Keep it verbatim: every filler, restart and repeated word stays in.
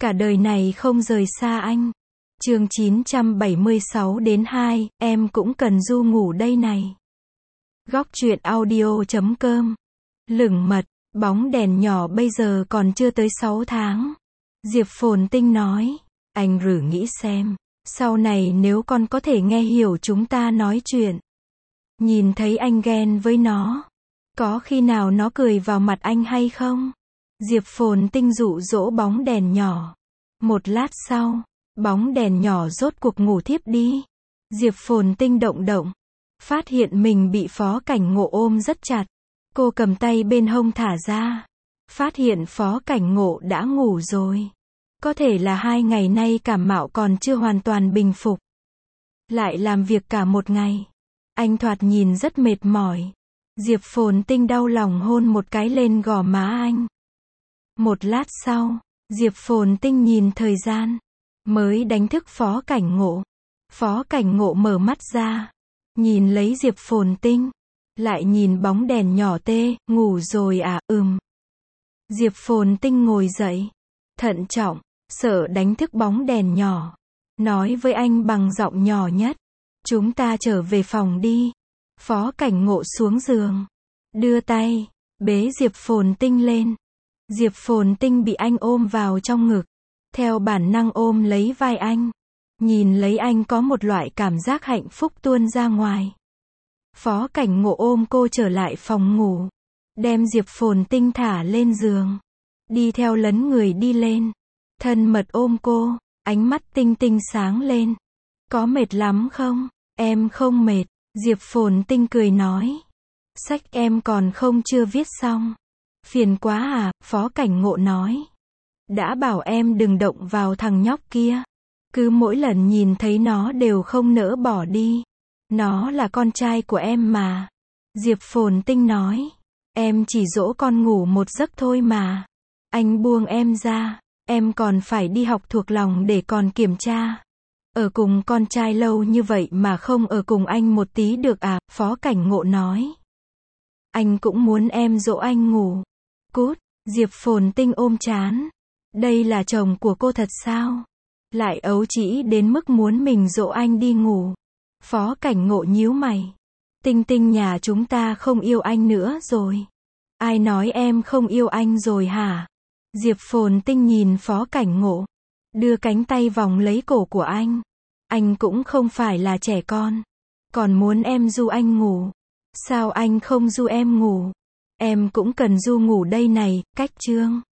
Cả đời này không rời xa anh. Chương chín trăm bảy mươi sáu đến hai, em cũng cần du ngủ đây này. Góc truyện audio chấm com. Lửng mật, bóng đèn nhỏ bây giờ còn chưa tới sáu tháng. Diệp Phồn Tinh nói, anh rử nghĩ xem, sau này nếu con có thể nghe hiểu chúng ta nói chuyện, nhìn thấy anh ghen với nó, có khi nào nó cười vào mặt anh hay không? Diệp Phồn Tinh dụ dỗ bóng đèn nhỏ. Một lát sau, bóng đèn nhỏ rốt cuộc ngủ thiếp đi. Diệp Phồn Tinh động động, phát hiện mình bị Phó Cảnh Ngộ ôm rất chặt. Cô cầm tay bên hông thả ra, phát hiện Phó Cảnh Ngộ đã ngủ rồi. Có thể là hai ngày nay cảm mạo còn chưa hoàn toàn bình phục. Lại làm việc cả một ngày. Anh thoạt nhìn rất mệt mỏi. Diệp Phồn Tinh đau lòng hôn một cái lên gò má anh. Một lát sau, Diệp Phồn Tinh nhìn thời gian, mới đánh thức Phó Cảnh Ngộ. Phó Cảnh Ngộ mở mắt ra, nhìn lấy Diệp Phồn Tinh, lại nhìn bóng đèn nhỏ tê, ngủ rồi à, ừm. Diệp Phồn Tinh ngồi dậy, thận trọng, sợ đánh thức bóng đèn nhỏ, nói với anh bằng giọng nhỏ nhất, chúng ta trở về phòng đi. Phó Cảnh Ngộ xuống giường, đưa tay, bế Diệp Phồn Tinh lên. Diệp Phồn Tinh bị anh ôm vào trong ngực, theo bản năng ôm lấy vai anh, nhìn lấy anh có một loại cảm giác hạnh phúc tuôn ra ngoài. Phó Cảnh Ngộ ôm cô trở lại phòng ngủ, đem Diệp Phồn Tinh thả lên giường, đi theo lấn người đi lên, thân mật ôm cô, ánh mắt Tinh Tinh sáng lên. Có mệt lắm không? Em không mệt, Diệp Phồn Tinh cười nói. Sách em còn không chưa viết xong. Phiền quá à, Phó Cảnh Ngộ nói. Đã bảo em đừng động vào thằng nhóc kia. Cứ mỗi lần nhìn thấy nó đều không nỡ bỏ đi. Nó là con trai của em mà. Diệp Phồn Tinh nói. Em chỉ dỗ con ngủ một giấc thôi mà. Anh buông em ra. Em còn phải đi học thuộc lòng để còn kiểm tra. Ở cùng con trai lâu như vậy mà không ở cùng anh một tí được à, Phó Cảnh Ngộ nói. Anh cũng muốn em dỗ anh ngủ. Cút, Diệp Phồn Tinh ôm chán. Đây là chồng của cô thật sao? Lại ấu trĩ đến mức muốn mình dỗ anh đi ngủ. Phó Cảnh Ngộ nhíu mày. Tinh Tinh nhà chúng ta không yêu anh nữa rồi. Ai nói em không yêu anh rồi hả? Diệp Phồn Tinh nhìn Phó Cảnh Ngộ, đưa cánh tay vòng lấy cổ của anh. Anh cũng không phải là trẻ con, còn muốn em du anh ngủ. Sao anh không du em ngủ? Em cũng cần du ngủ đây này, cách chương.